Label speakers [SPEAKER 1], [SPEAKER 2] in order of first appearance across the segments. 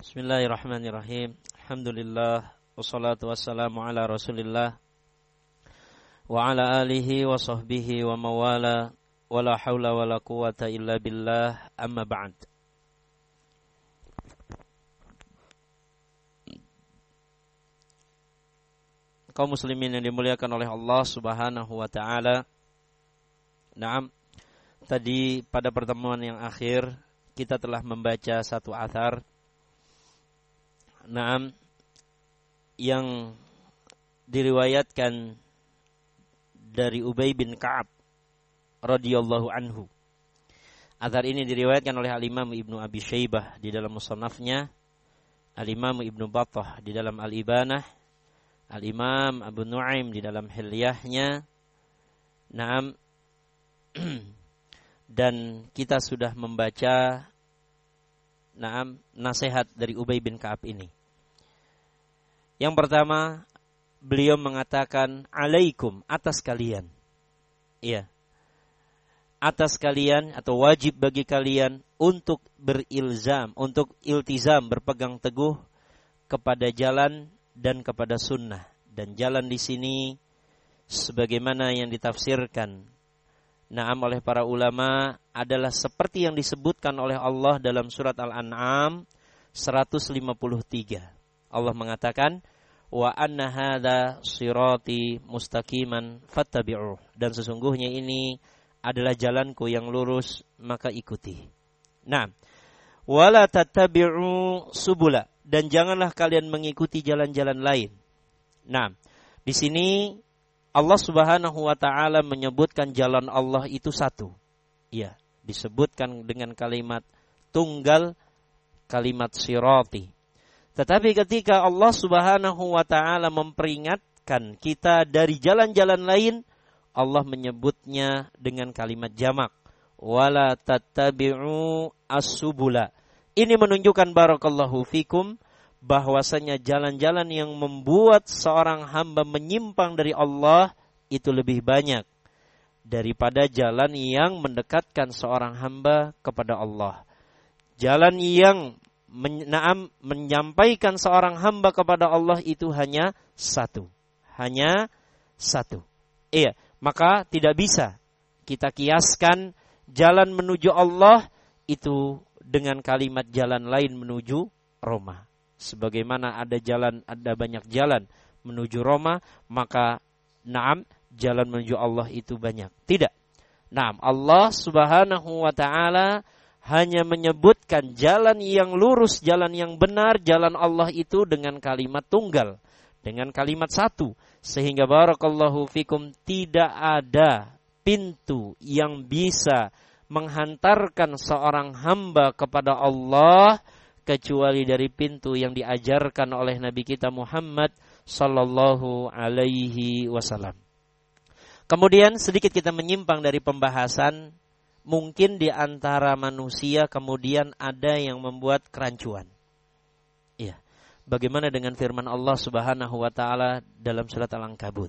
[SPEAKER 1] Bismillahirrahmanirrahim. Alhamdulillah wassalatu wassalamu ala Rasulillah wa ala alihi wa sahbihi wa mawala wala haula wala quwata illa billah, amma ba'd. Kaum muslimin yang dimuliakan oleh Allah Subhanahu wa taala. Naam, tadi pada pertemuan yang akhir kita telah membaca satu athar yang diriwayatkan dari Ubay bin Ka'ab radhiyallahu anhu. Athar ini diriwayatkan oleh Al-Imam Ibnu Abi Syaibah di dalam Musannafnya, Al-Imam Ibnu Battah di dalam Al-Ibanah, Al-Imam Abu Nu'aim di dalam Hilyahnya. Dan kita sudah membaca nasihat dari Ubay bin Ka'ab ini. Yang pertama, beliau mengatakan alaikum, atas kalian. Iya. Atas kalian atau wajib bagi kalian untuk berilzam, untuk iltizam, berpegang teguh kepada jalan dan kepada sunnah. Dan jalan di sini sebagaimana yang ditafsirkan oleh para ulama adalah seperti yang disebutkan oleh Allah dalam surat Al-An'am 153. Allah mengatakan, wa anna hadza sirati mustaqiman fattabi'uh. Dan sesungguhnya ini adalah jalanku yang lurus, maka ikuti. Nah, wala tattabi'u subula, dan janganlah kalian mengikuti jalan-jalan lain. Nah, di sini Allah Subhanahu wa taala menyebutkan jalan Allah itu satu. Ya, disebutkan dengan kalimat tunggal, kalimat sirati. Tetapi ketika Allah Subhanahu wa taala memperingatkan kita dari jalan-jalan lain, Allah menyebutnya dengan kalimat jamak. Wala tattabi'u as-subula. Ini menunjukkan barakallahu fikum bahwasanya jalan-jalan yang membuat seorang hamba menyimpang dari Allah itu lebih banyak daripada jalan yang mendekatkan seorang hamba kepada Allah. Jalan yang menyampaikan seorang hamba kepada Allah itu hanya satu. Hanya satu. Iya, maka tidak bisa kita kiaskan jalan menuju Allah itu dengan kalimat jalan lain menuju Roma. Sebagaimana ada banyak jalan menuju Roma, maka jalan menuju Allah itu banyak. Tidak. Allah Subhanahu wa taala hanya menyebutkan jalan yang lurus, jalan yang benar, jalan Allah itu dengan kalimat tunggal, dengan kalimat satu. Sehingga barakallahu fikum tidak ada pintu yang bisa menghantarkan seorang hamba kepada Allah kecuali dari pintu yang diajarkan oleh Nabi kita Muhammad sallallahu alaihi wasallam. Kemudian sedikit kita menyimpang dari pembahasan, mungkin di antara manusia kemudian ada yang membuat kerancuan. Iya. Bagaimana dengan firman Allah Subhanahu wa taala dalam surat Al-Ankabut?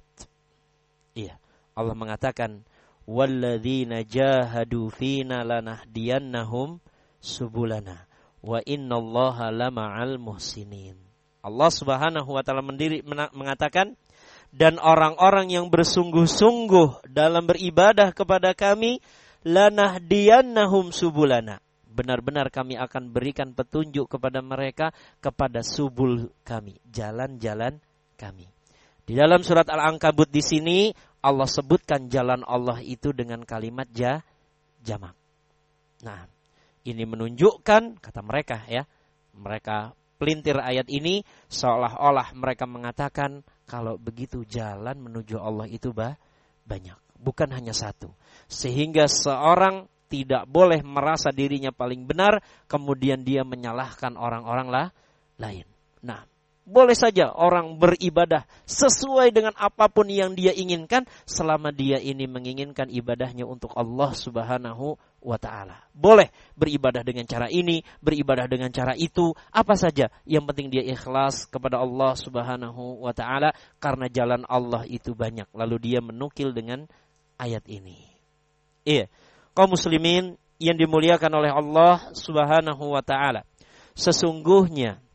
[SPEAKER 1] Iya. Allah mengatakan, "Walladzina jahadu fina lanahdiyannahum subulana. Wa innallaha lama'al muhsinin." Allah Subhanahu wa taala mengatakan, dan orang-orang yang bersungguh-sungguh dalam beribadah kepada kami, lanahdiyannahum subulana. Benar-benar kami akan berikan petunjuk kepada mereka kepada subul kami, jalan-jalan kami. Di dalam surat Al-Ankabut di sini Allah sebutkan jalan Allah itu dengan kalimat jamak. Nah, ini menunjukkan, kata mereka mereka pelintir ayat ini seolah-olah mereka mengatakan kalau begitu jalan menuju Allah itu banyak, bukan hanya satu. Sehingga seorang tidak boleh merasa dirinya paling benar kemudian dia menyalahkan orang-orang lain. Nah, boleh saja orang beribadah sesuai dengan apapun yang dia inginkan selama dia ini menginginkan ibadahnya untuk Allah Subhanahu wa ta'ala. Boleh beribadah dengan cara ini, beribadah dengan cara itu, apa saja. Yang penting dia ikhlas kepada Allah Subhanahu wa ta'ala karena jalan Allah itu banyak. Lalu dia menukil dengan ayat ini. Iya, kaum muslimin yang dimuliakan oleh Allah Subhanahu wa ta'ala. Sesungguhnya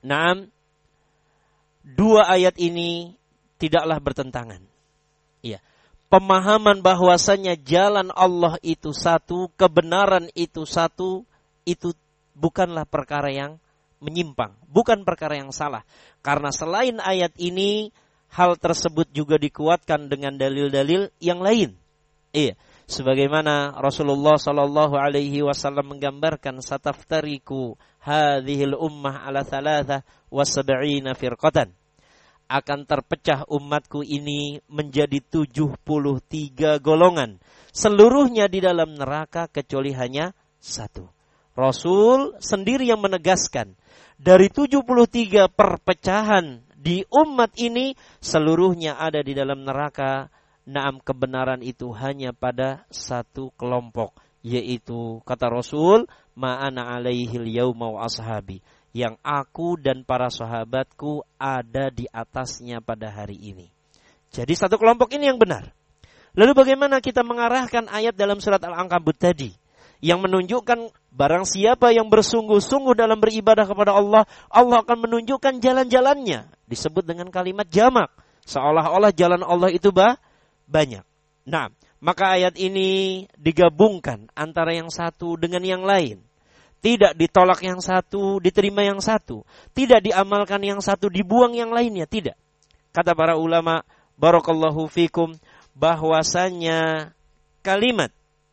[SPEAKER 1] Naam, dua ayat ini tidaklah bertentangan. Iya. Pemahaman bahwasanya jalan Allah itu satu, kebenaran itu satu, itu bukanlah perkara yang menyimpang, bukan perkara yang salah. Karena selain ayat ini, hal tersebut juga dikuatkan dengan dalil-dalil yang lain. Iya, sebagaimana Rasulullah sallallahu alaihi wasallam menggambarkan, sataftariku hadhil ummah ala thalathah wa sab'ina firqatan. Akan terpecah umatku ini menjadi 73 golongan. Seluruhnya di dalam neraka kecuali hanya satu. Rasul sendiri yang menegaskan, dari 73 perpecahan di umat ini, seluruhnya ada di dalam neraka. Naam, kebenaran itu hanya pada satu kelompok, yaitu kata Rasul, ma'ana alaihil yauma wa ashabi, yang aku dan para sahabatku ada di atasnya pada hari ini. Jadi satu kelompok ini yang benar. Lalu bagaimana kita mengarahkan ayat dalam surat Al-Ankabut tadi, yang menunjukkan barang siapa yang bersungguh-sungguh dalam beribadah kepada Allah, Allah akan menunjukkan jalan-jalannya. Disebut dengan kalimat jamak, seolah-olah jalan Allah itu banyak. Nah, maka ayat ini digabungkan antara yang satu dengan yang lain. Tidak ditolak yang satu, diterima yang satu. Tidak diamalkan yang satu, dibuang yang lainnya. Tidak. Kata para ulama, barakallahu fikum, bahwasanya kalimat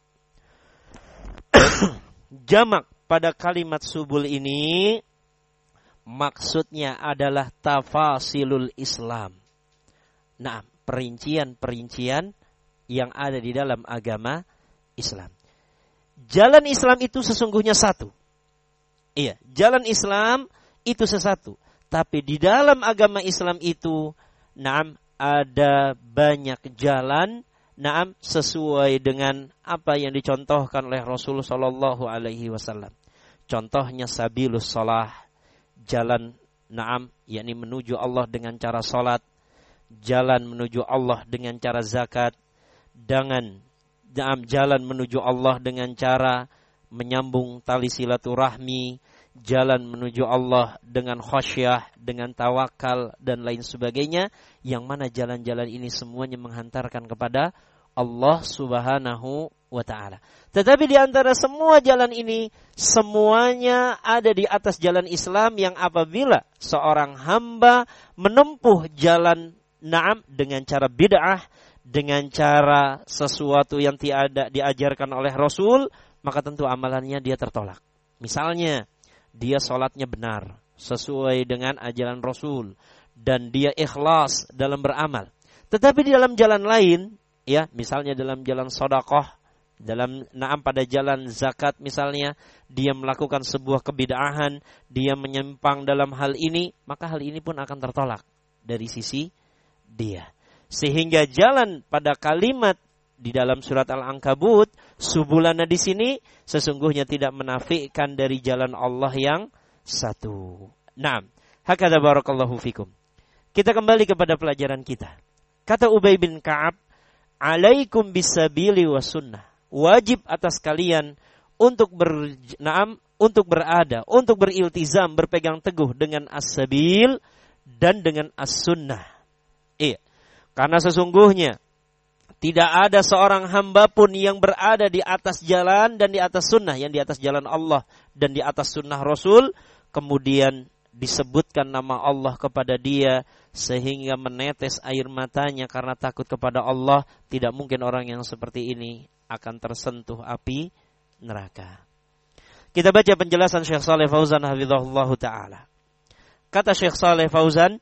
[SPEAKER 1] jamak pada kalimat subul ini maksudnya adalah tafasilul Islam. Nah, perincian-perincian yang ada di dalam agama Islam. Jalan Islam itu sesungguhnya satu. Iya, jalan Islam itu sesatu. Tapi di dalam agama Islam itu, naam, ada banyak jalan, naam, sesuai dengan apa yang dicontohkan oleh Rasul sallallahu alaihi wasallam. Contohnya sabilus shalah, jalan, naam, yakni menuju Allah dengan cara salat. Jalan menuju Allah dengan cara zakat, dengan jalan menuju Allah dengan cara menyambung tali silaturahmi, jalan menuju Allah dengan khasyah, dengan tawakal dan lain sebagainya, yang mana jalan-jalan ini semuanya menghantarkan kepada Allah Subhanahu wa taala. Tetapi di antara semua jalan ini, semuanya ada di atas jalan Islam, yang apabila seorang hamba menempuh jalan naam dengan cara bid'ah, dengan cara sesuatu yang tidak diajarkan oleh Rasul, maka tentu amalannya dia tertolak. Misalnya, dia sholatnya benar, sesuai dengan ajaran Rasul, dan dia ikhlas dalam beramal. Tetapi di dalam jalan lain, ya, misalnya dalam jalan sedekah, dalam naam pada jalan zakat misalnya, dia melakukan sebuah kebid'ahan, dia menyimpang dalam hal ini, maka hal ini pun akan tertolak dari sisi dia. Sehingga jalan pada kalimat di dalam surat Al-Ankabut, subulana di sini sesungguhnya tidak menafikan dari jalan Allah yang satu. Naam, hakadha barakallahu fikum. Kita kembali kepada pelajaran kita. Kata Ubay bin Ka'ab, alaikum bisabili wa sunnah. Wajib atas kalian untuk untuk berada, untuk beriltizam, berpegang teguh dengan as-sabil dan dengan as-sunnah. Iya. Karena sesungguhnya tidak ada seorang hamba pun yang berada di atas jalan dan di atas sunnah, yang di atas jalan Allah dan di atas sunnah Rasul, kemudian disebutkan nama Allah kepada dia sehingga menetes air matanya karena takut kepada Allah. Tidak mungkin orang yang seperti ini akan tersentuh api neraka. Kita baca penjelasan Syekh Shalih Fauzan hafizahullahu taala. Kata Syekh Shalih Fauzan,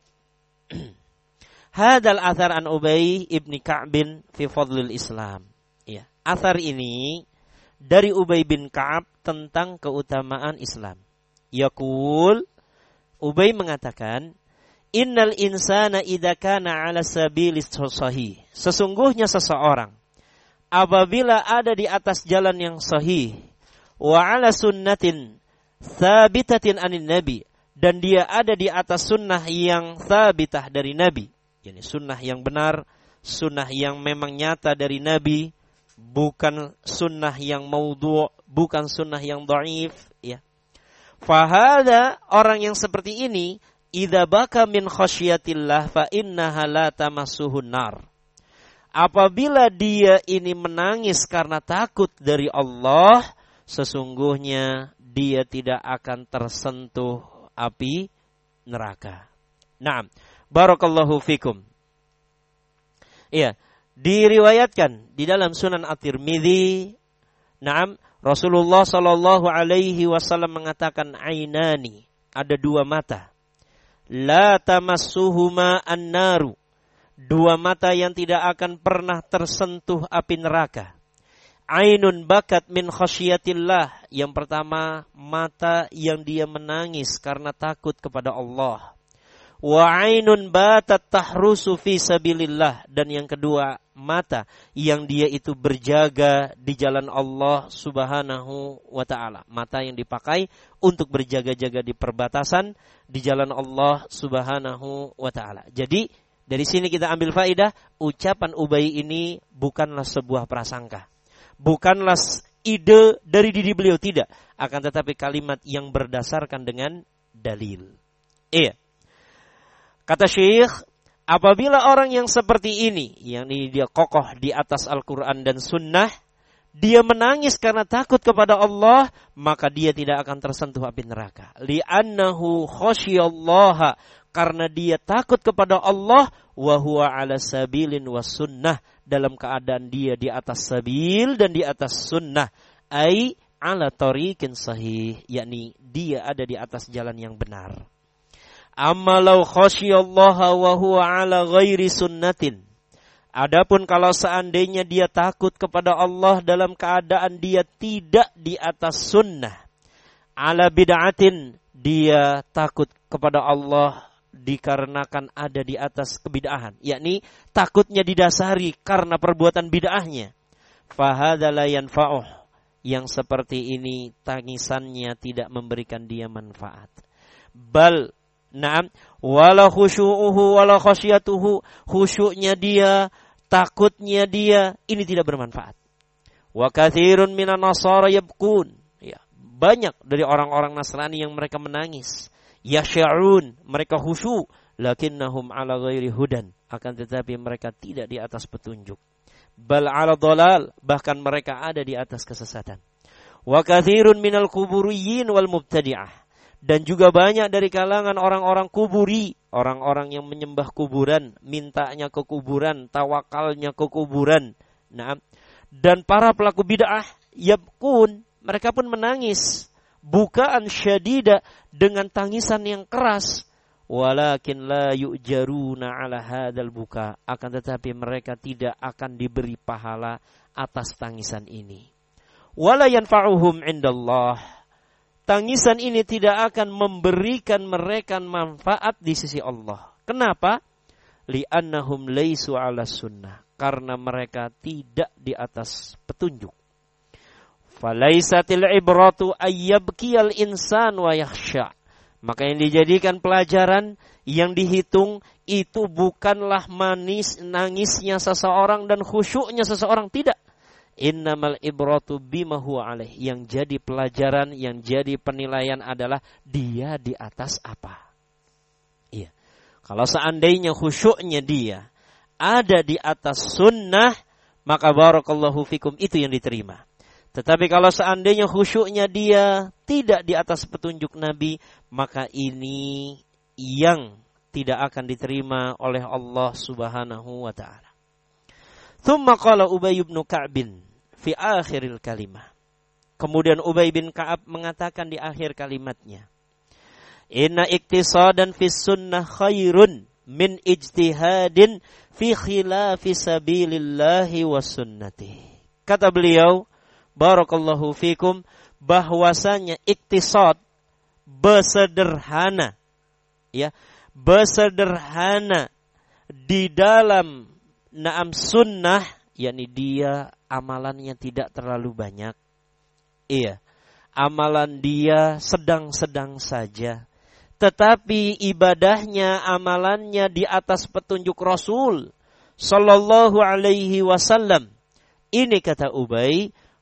[SPEAKER 1] hadal athar an Ubay ibni Ka'bin fi fadlil Islam. Ya, athar ini dari Ubay bin Ka'ab tentang keutamaan Islam. Yaqul, Ubay mengatakan, innal insana idza kana ala sabilis sahih. Sesungguhnya seseorang apabila ada di atas jalan yang sahih, wa ala sunnatin thabitatin anin nabi, dan dia ada di atas sunnah yang thabitah dari Nabi. Yani sunnah yang benar, sunnah yang memang nyata dari Nabi, bukan sunnah yang maudhu', bukan sunnah yang dhaif, ya. Fahada, orang yang seperti ini, idza baka min khasyatillah fa innaha la tamassuhun nar. Apabila dia ini menangis karena takut dari Allah, sesungguhnya dia tidak akan tersentuh api neraka. Naam, barakallahu fikum. Iya, diriwayatkan di dalam Sunan At-Tirmidzi, naam, Rasulullah sallallahu alaihi wasallam mengatakan ainani, ada dua mata. La tamassuhuma an-naru. Dua mata yang tidak akan pernah tersentuh api neraka. Ainun bakat min khasyatillah. Yang pertama, mata yang dia menangis karena takut kepada Allah. Wa ainun batat tahrusu fi sabilillah. Dan yang kedua, mata yang dia itu berjaga di jalan Allah subhanahu wa ta'ala. Mata yang dipakai untuk berjaga-jaga di perbatasan di jalan Allah subhanahu wa ta'ala. Jadi dari sini kita ambil faedah, ucapan Ubay ini bukanlah sebuah prasangka. Bukanlah ide dari diri beliau, tidak. Akan tetapi kalimat yang berdasarkan dengan dalil. Iya. Kata Syekh, apabila orang yang seperti ini, yang ini dia kokoh di atas Al-Quran dan Sunnah, dia menangis karena takut kepada Allah, maka dia tidak akan tersentuh api neraka. Li'annahu khasyiyallaha, karena dia takut kepada Allah, wa huwa ala sabilin was sunnah, dalam keadaan dia di atas sabil dan di atas sunnah, ai ala tariqin sahih, yakni dia ada di atas jalan yang benar. Amma law khasyiyallaha wa huwa ala ghairi sunnatin. Adapun kalau seandainya dia takut kepada Allah dalam keadaan dia tidak di atas sunnah, ala bid'atin, dia takut kepada Allah dikarenakan ada di atas kebid'ahan, yakni takutnya didasari karena perbuatan bid'ahnya, fahadza la yanfa'uh, yang seperti ini tangisannya tidak memberikan dia manfaat. Bal na'am, wala khusyu'uhu wala khasyatuhu, khusyuknya dia, takutnya dia, ini tidak bermanfaat. Wa katsirun minan nasara yabkun, ya, banyak dari orang-orang Nasrani yang mereka menangis. Yasya'un, mereka khusyuk, lakinnahum ala ghairi hudan, akan tetapi mereka tidak di atas petunjuk. Bal ala dhalal, bahkan mereka ada di atas kesesatan. Wa katsirun minal quburiyyin wal mubtadi'ah, dan juga banyak dari kalangan orang-orang kuburi, orang-orang yang menyembah kuburan, mintanya ke kuburan, tawakalnya ke kuburan. Nah, dan para pelaku bid'ah, yabkun, mereka pun menangis, bukaan syadida, dengan tangisan yang keras. Walakin la yu'jaruna ala hadzal buka, akan tetapi mereka tidak akan diberi pahala atas tangisan ini. Wala yanfa'uhum indallah, tangisan ini tidak akan memberikan mereka manfaat di sisi Allah. Kenapa? Li'annahum laisu ala sunnah, karena mereka tidak di atas petunjuk. Falaisatil ibratu ayyabkiyal insan wa yakhsha, maka yang dijadikan pelajaran, yang dihitung itu bukanlah nangisnya seseorang dan khusyuknya seseorang, tidak. Innamal ibratu bima huwa alaih, yang jadi pelajaran, yang jadi penilaian adalah dia di atas apa. Iya. Kalau seandainya khusyuknya dia ada di atas sunnah, maka barakallahu fikum, itu yang diterima. Tetapi kalau seandainya khusyuknya dia tidak di atas petunjuk Nabi, maka ini yang tidak akan diterima oleh Allah subhanahu wa ta'ala. Thumma qala Ubay bin Ka'b fi akhiril kalimah. Kemudian Ubay bin Ka'ab mengatakan di akhir kalimatnya, inna iktisadan fis sunnah khairun min ijtihadin fi khilafi sabilillahi was sunnati. Kata beliau, barakallahu fikum, bahwasanya iktisad, bersederhana, ya, bersederhana di dalam naam sunnah, yakni dia amalannya tidak terlalu banyak. Iya, amalan dia sedang-sedang saja. Tetapi ibadahnya, amalannya di atas petunjuk Rasul sallallahu alaihi wasallam. Ini kata Ubay,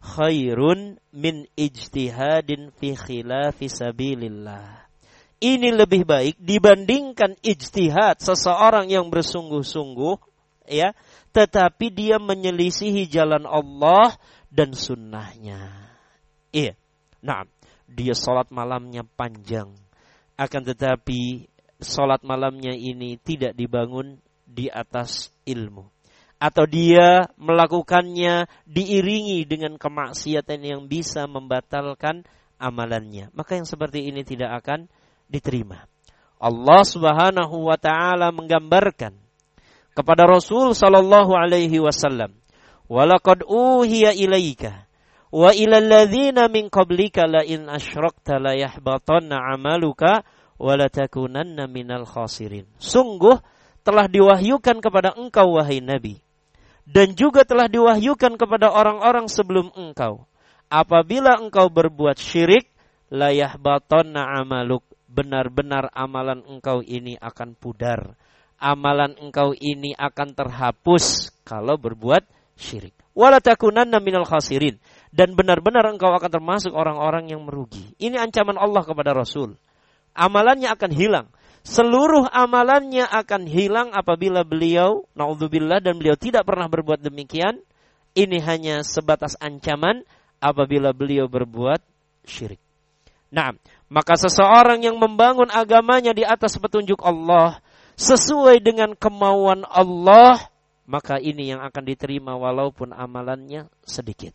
[SPEAKER 1] khairun min ijtihadin fi khilafi sabilillah. Ini lebih baik dibandingkan ijtihad seseorang yang bersungguh-sungguh, ya, tetapi dia menyelisihi jalan Allah dan sunnahnya. Iya. Nah, dia salat malamnya panjang, akan tetapi salat malamnya ini tidak dibangun di atas ilmu, atau dia melakukannya diiringi dengan kemaksiatan yang bisa membatalkan amalannya, maka yang seperti ini tidak akan diterima. Allah Subhanahu wa taala menggambarkan kepada Rasul sallallahu alaihi wasallam, "Walaqad uhiya ilaika wa ilal ladzina min qablika la in asyrakta la yahbatanna 'amaluka wa la takunanna minal khasirin." Sungguh telah diwahyukan kepada engkau wahai Nabi, dan juga telah diwahyukan kepada orang-orang sebelum engkau, apabila engkau berbuat syirik, la yahbatanna 'amaluk, benar-benar amalan engkau ini akan pudar, amalan engkau ini akan terhapus kalau berbuat syirik. Wala takunanna minal khasirin, dan benar-benar engkau akan termasuk orang-orang yang merugi. Ini ancaman Allah kepada Rasul. Amalannya akan hilang. Seluruh amalannya akan hilang apabila beliau, naudzubillah, dan beliau tidak pernah berbuat demikian. Ini hanya sebatas ancaman apabila beliau berbuat syirik. Nah, maka seseorang yang membangun agamanya di atas petunjuk Allah sesuai dengan kemauan Allah, maka ini yang akan diterima walaupun amalannya sedikit.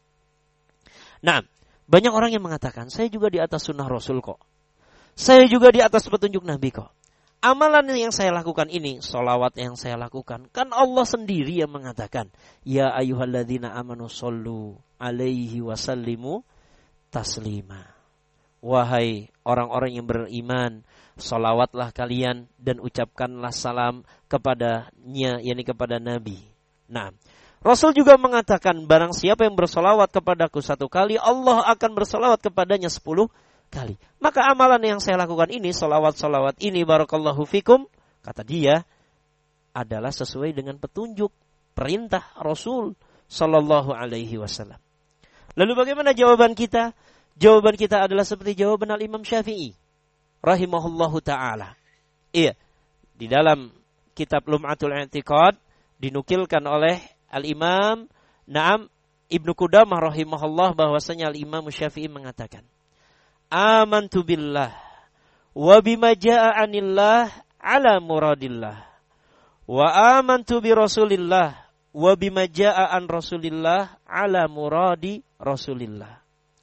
[SPEAKER 1] Nah, banyak orang yang mengatakan, saya juga di atas sunnah Rasul kok. Saya juga di atas petunjuk Nabi kok. Amalan yang saya lakukan ini, sholawat yang saya lakukan, kan Allah sendiri yang mengatakan, ya ayyuhalladzina amanu shollu alaihi wasallimu taslima. Wahai orang-orang yang beriman, sholawatlah kalian dan ucapkanlah salam kepadanya, yakni kepada Nabi. Nah, Rasul juga mengatakan, barang siapa yang bersolawat kepadaku 1 kali, Allah akan bersolawat kepadanya 10 kali. Maka amalan yang saya lakukan ini, solawat-solawat ini, barakallahu fikum, kata dia, adalah sesuai dengan petunjuk perintah Rasul sallallahu alaihi wasallam. Lalu bagaimana jawaban kita? Jawaban kita adalah seperti jawaban Al-Imam Syafi'i rahimahullahu ta'ala. Iya, di dalam kitab Lum'atul I'tiqad dinukilkan oleh Al-Imam Ibnu Qudamah rahimahullah bahwasanya Al-Imam Syafi'i mengatakan, amantu billah wa bima jaa'a anillah ala muradillah wa amantu bi Rasulillah wa bima jaa'a an Rasulillah ala muradi Rasulillah.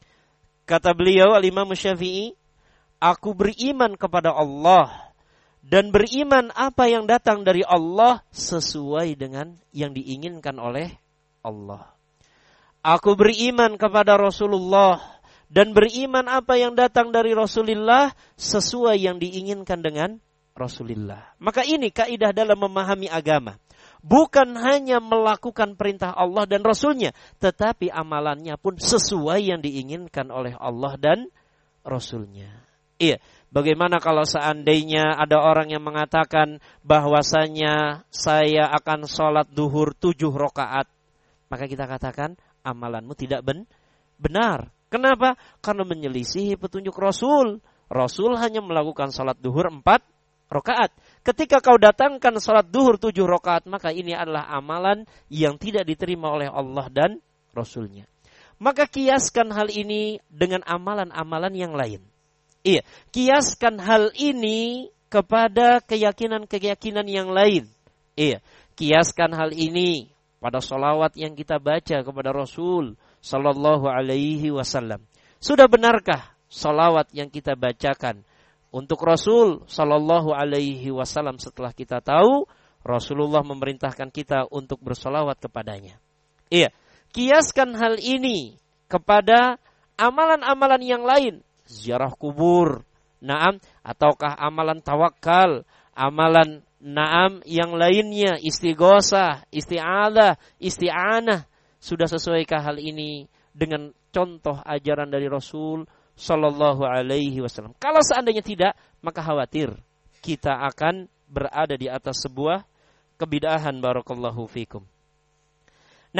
[SPEAKER 1] Kata beliau Al-Imam Syafi'i, aku beriman kepada Allah dan beriman apa yang datang dari Allah sesuai dengan yang diinginkan oleh Allah. Aku beriman kepada Rasulullah dan beriman apa yang datang dari Rasulullah sesuai yang diinginkan dengan Rasulullah. Maka ini kaidah dalam memahami agama. Bukan hanya melakukan perintah Allah dan Rasulnya, tetapi amalannya pun sesuai yang diinginkan oleh Allah dan Rasulnya. Iya, bagaimana kalau seandainya ada orang yang mengatakan bahwasanya saya akan sholat duhur 7 rakaat, maka kita katakan amalanmu tidak benar. Kenapa? Karena menyelisihi petunjuk Rasul. Rasul hanya melakukan sholat duhur 4 rakaat. Ketika kau datangkan sholat duhur 7 rakaat, maka ini adalah amalan yang tidak diterima oleh Allah dan Rasulnya. Maka kiaskan hal ini dengan amalan-amalan yang lain. Iya, kiaskan hal ini kepada keyakinan-keyakinan yang lain. Iya, kiaskan hal ini pada sholawat yang kita baca kepada Rasul sallallahu alaihi wasallam. Sudah benarkah sholawat yang kita bacakan untuk Rasul sallallahu alaihi wasallam setelah kita tahu Rasulullah memerintahkan kita untuk bersolawat kepadanya? Iya, kiaskan hal ini kepada amalan-amalan yang lain, ziarah kubur, ataukah amalan tawakal, amalan yang lainnya, istighosah, isti'adzah, isti'anah. Sudah sesuaikah hal ini dengan contoh ajaran dari Rasul sallallahu alaihi wasallam? Kalau seandainya tidak, maka khawatir kita akan berada di atas sebuah kebid'ahan, barakallahu fikum. Nah,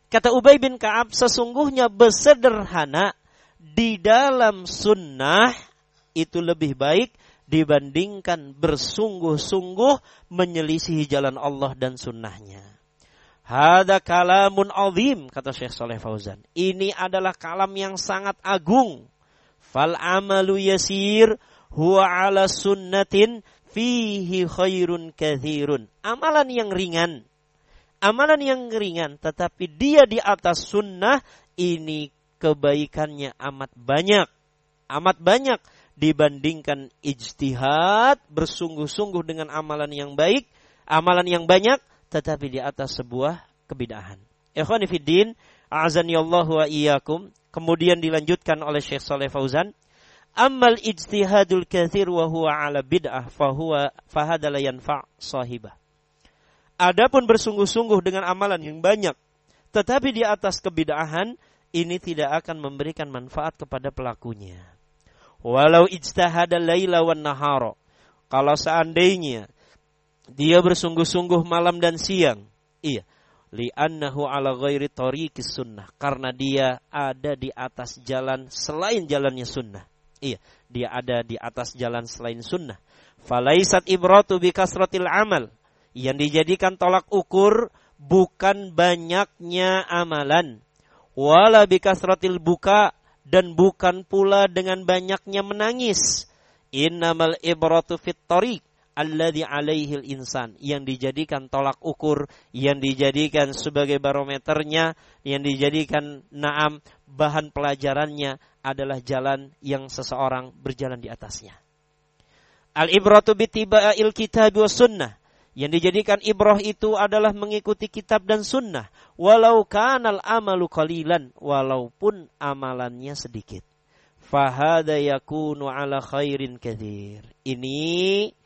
[SPEAKER 1] Kata Ubay bin Ka'ab, sesungguhnya bersederhana di dalam sunnah itu lebih baik dibandingkan bersungguh-sungguh menyelisihi jalan Allah dan sunnahnya. Hada kalamun azim, kata Syekh Saleh Fauzan. Ini adalah kalam yang sangat agung. Fal amalu yasir huwa ala sunnatin fihi khairun kathirun. Amalan yang ringan. Amalan yang ringan, tetapi dia di atas sunnah, ini kebaikannya amat banyak. Amat banyak dibandingkan ijtihad, bersungguh-sungguh dengan amalan yang baik, amalan yang banyak, tetapi di atas sebuah kebid'ahan. Ikhwani fiddin, a'azanillahu wa iyyakum. Kemudian dilanjutkan oleh Syekh Saleh Fauzan, ammal ijtihadul katsir wa huwa ala bid'ah fahada la yanfa' sahibah. Adapun bersungguh-sungguh dengan amalan yang banyak, tetapi di atas kebid'ahan, ini tidak akan memberikan manfaat kepada pelakunya. Walau ijtahada laila wan nahara. Kalau seandainya dia bersungguh-sungguh malam dan siang, li'annahu ala ghairi tariqis sunnah, karena dia ada di atas jalan selain jalannya sunnah. Dia ada di atas jalan selain sunnah. Falaisat ibratu bi kasratil amal. Yang dijadikan tolak ukur bukan banyaknya amalan. Wala bi kasratil buka, dan bukan pula dengan banyaknya menangis. Innamal ibratu fit tariq alladhi alaihil insan. Yang dijadikan tolak ukur, yang dijadikan sebagai barometernya, yang dijadikan bahan pelajarannya adalah jalan yang seseorang berjalan di atasnya. Al-ibratu bitiba'il kitab wa sunnah. Yang dijadikan ibrah itu adalah mengikuti kitab dan sunnah. Walau kanal amalu qalilan, walaupun amalannya sedikit. Fahada yakunu ala khairin katsir. Ini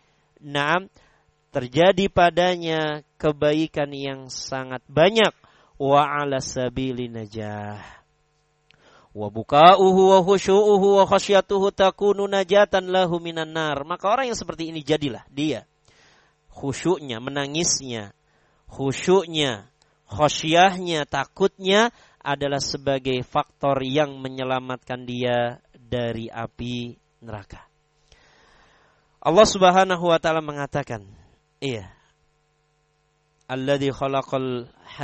[SPEAKER 1] terjadi padanya kebaikan yang sangat banyak. Wa ala sabili najah. Wa buka'uhu wa khusyu'uhu wa khasyatuhu takunu najatan lahu minan nar. Maka orang yang seperti ini jadilah dia. Khusyuknya, menangisnya, khusyuknya, khasyahnya, takutnya adalah sebagai faktor yang menyelamatkan dia dari api neraka. Allah Subhanahu wa taala mengatakan, alladzi khalaqal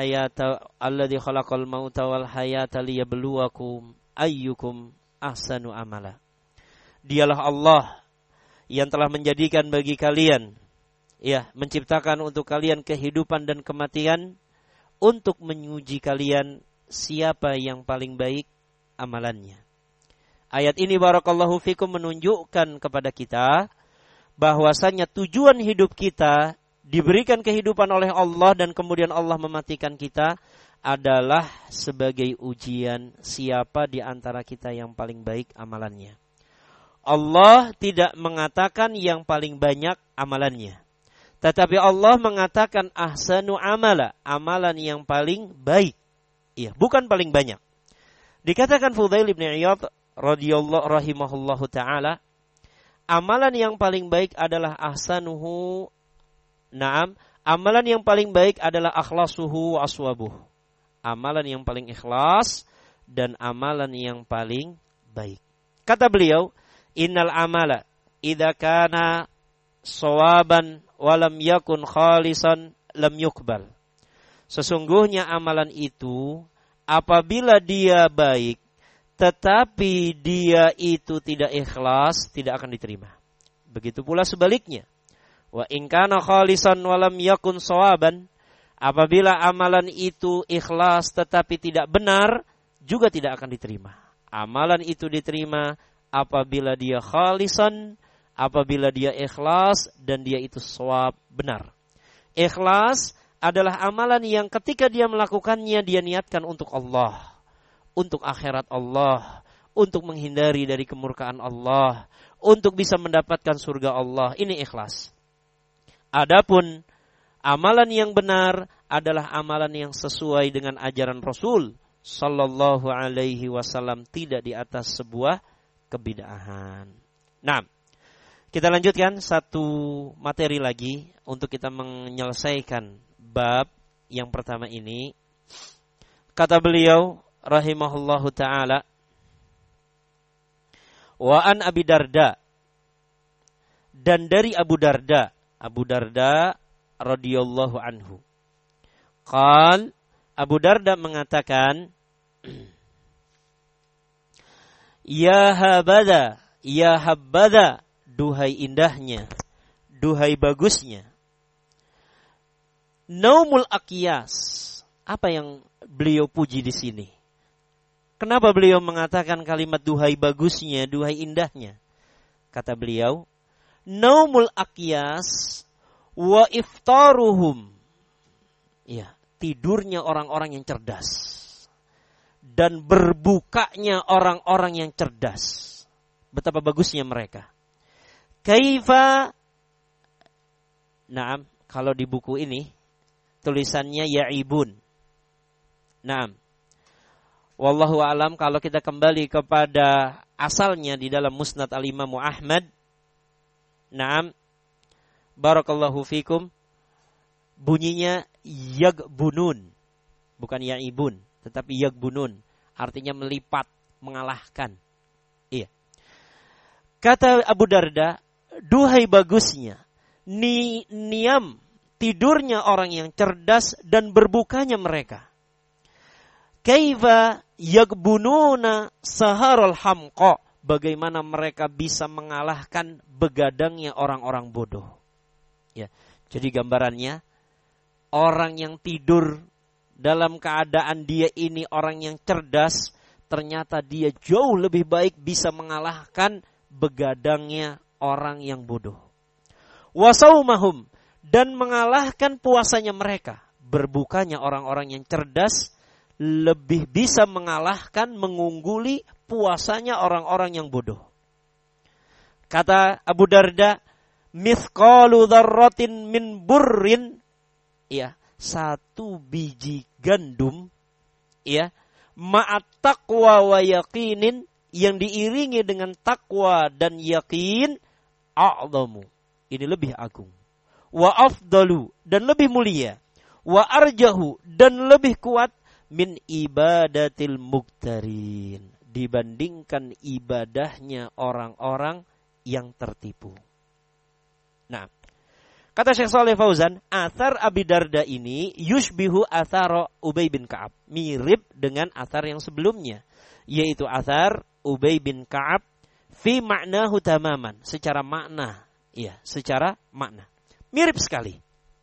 [SPEAKER 1] mauta wal hayata liyabluwakum ayyukum ahsanu amala. Dialah Allah yang telah menjadikan bagi kalian, menciptakan untuk kalian kehidupan dan kematian untuk menguji kalian siapa yang paling baik amalannya. Ayat ini barakallahu fikum menunjukkan kepada kita bahwasanya tujuan hidup kita diberikan kehidupan oleh Allah dan kemudian Allah mematikan kita adalah sebagai ujian siapa di antara kita yang paling baik amalannya. Allah tidak mengatakan yang paling banyak amalannya, tetapi Allah mengatakan ahsanu amala, amalan yang paling baik. Bukan paling banyak. Dikatakan Fudail bin Iyad radhiyallahu rahimahullahu taala, amalan yang paling baik adalah ahsanuhu. Amalan yang paling baik adalah akhlasuhu wa aswabuh. Amalan yang paling ikhlas dan amalan yang paling baik. Kata beliau, innal amala idza kana shawaban walam yakun khalisan lam yukbal. Sesungguhnya amalan itu apabila dia baik tetapi dia itu tidak ikhlas, tidak akan diterima. Begitu pula sebaliknya. Wa in kana khalisan walam yakun shawaban, apabila amalan itu ikhlas tetapi tidak benar, juga tidak akan diterima. Amalan itu diterima apabila dia khalisan, apabila dia ikhlas dan dia itu shawab, benar. Ikhlas adalah amalan yang ketika dia melakukannya dia niatkan untuk Allah, untuk akhirat Allah, untuk menghindari dari kemurkaan Allah, untuk bisa mendapatkan surga Allah. Ini ikhlas. Adapun amalan yang benar adalah amalan yang sesuai dengan ajaran Rasul sallallahu alaihi wasallam, tidak di atas sebuah kebid'ahan. Nah, kita lanjutkan satu materi lagi untuk kita menyelesaikan bab yang pertama ini. Kata beliau rahimahullahu taala, wa an Abi Darda, dan dari Abu Darda radhiyallahu anhu. Qal, Abu Darda mengatakan, ya habada, duhai indahnya, duhai bagusnya. Naumul aqyas. Apa yang beliau puji di sini? Kenapa beliau mengatakan kalimat duhai bagusnya, duhai indahnya? Kata beliau, naumul aqyas wa iftaruhum. Ya, tidurnya orang-orang yang cerdas dan berbukanya orang-orang yang cerdas. Betapa bagusnya mereka. Kaifa, naam, kalau di buku ini tulisannya ya'ibun. Naam. Wallahu a'lam, kalau kita kembali kepada asalnya di dalam Musnad al-Imam Ahmad. Naam. Barakallahu fikum. Bunyinya yagbunun. Bukan ya'ibun, tetapi yagbunun. Artinya melipat, mengalahkan. Iya. Kata Abu Darda, duhai bagusnya niam, tidurnya orang yang cerdas dan berbukanya mereka. Kaifa yagbununa saharul hamqa, bagaimana mereka bisa mengalahkan begadangnya orang-orang bodoh. Ya, jadi gambarannya orang yang tidur dalam keadaan dia ini orang yang cerdas, ternyata dia jauh lebih baik bisa mengalahkan begadangnya orang yang bodoh. Wasaumahum, dan mengalahkan puasanya mereka. Berbukanya orang-orang yang cerdas lebih bisa mengalahkan, mengungguli puasanya orang-orang yang bodoh. Kata Abu Darda, mithqalu dzarratin min burrin, ya, satu biji gandum, ya, ma'at taqwa wa yaqinin, yang diiringi dengan takwa dan yakin, a'zamu, ini lebih agung, wa afdalu, dan lebih mulia, wa arjahu, dan lebih kuat, min ibadatil muktarin, dibandingkan ibadahnya orang-orang yang tertipu. Nah, kata Syekh Shalih Fauzan, athar Abi Darda ini yushbihu athar Ubay bin Ka'ab, mirip dengan athar yang sebelumnya, yaitu athar Ubay bin Ka'ab fi ma'nahu tamaman, secara makna, ya, secara makna mirip sekali.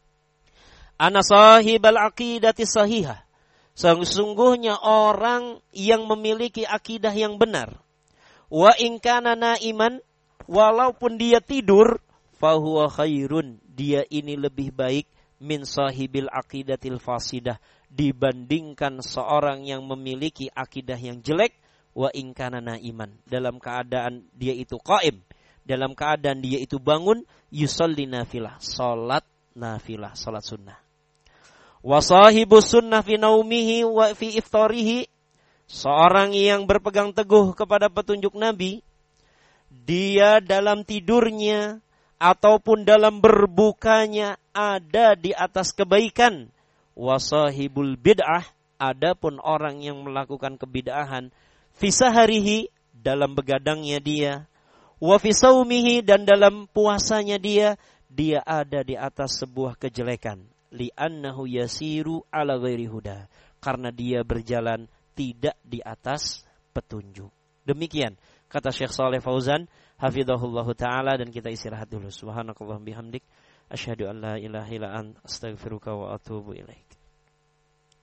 [SPEAKER 1] Ana sahibal aqidati sahihah, sesungguhnya orang yang memiliki akidah yang benar, wa in kana naiman, walaupun dia tidur, fahuwa khairun, dia ini lebih baik, min sahibil aqidatil fasidah, dibandingkan seorang yang memiliki akidah yang jelek, wa in kana naiman, dalam keadaan dia itu qaim, dalam keadaan dia itu bangun, yusalli nafilah, salat nafilah, salat sunnah. Wa sahibus sunnah fi naumihi wa fi iftarihi, seorang yang berpegang teguh kepada petunjuk Nabi, dia dalam tidurnya ataupun dalam berbukanya ada di atas kebaikan. Wa sahibul bid'ah, adapun orang yang melakukan kebid'ahan, fi saharihi, dalam begadangnya dia, wa fi saumihi, dan dalam puasanya dia ada di atas sebuah kejelekan. Li'annahu yasiru ala ghairi huda, karena dia berjalan tidak di atas petunjuk. Demikian kata Syekh Shalih Fauzan hafizahullahu taala, dan kita istirahat dulu. Subhanakallahumma bihamdik, asyhadu an la ilaha illa anta, astaghfiruka wa atubu ilaik.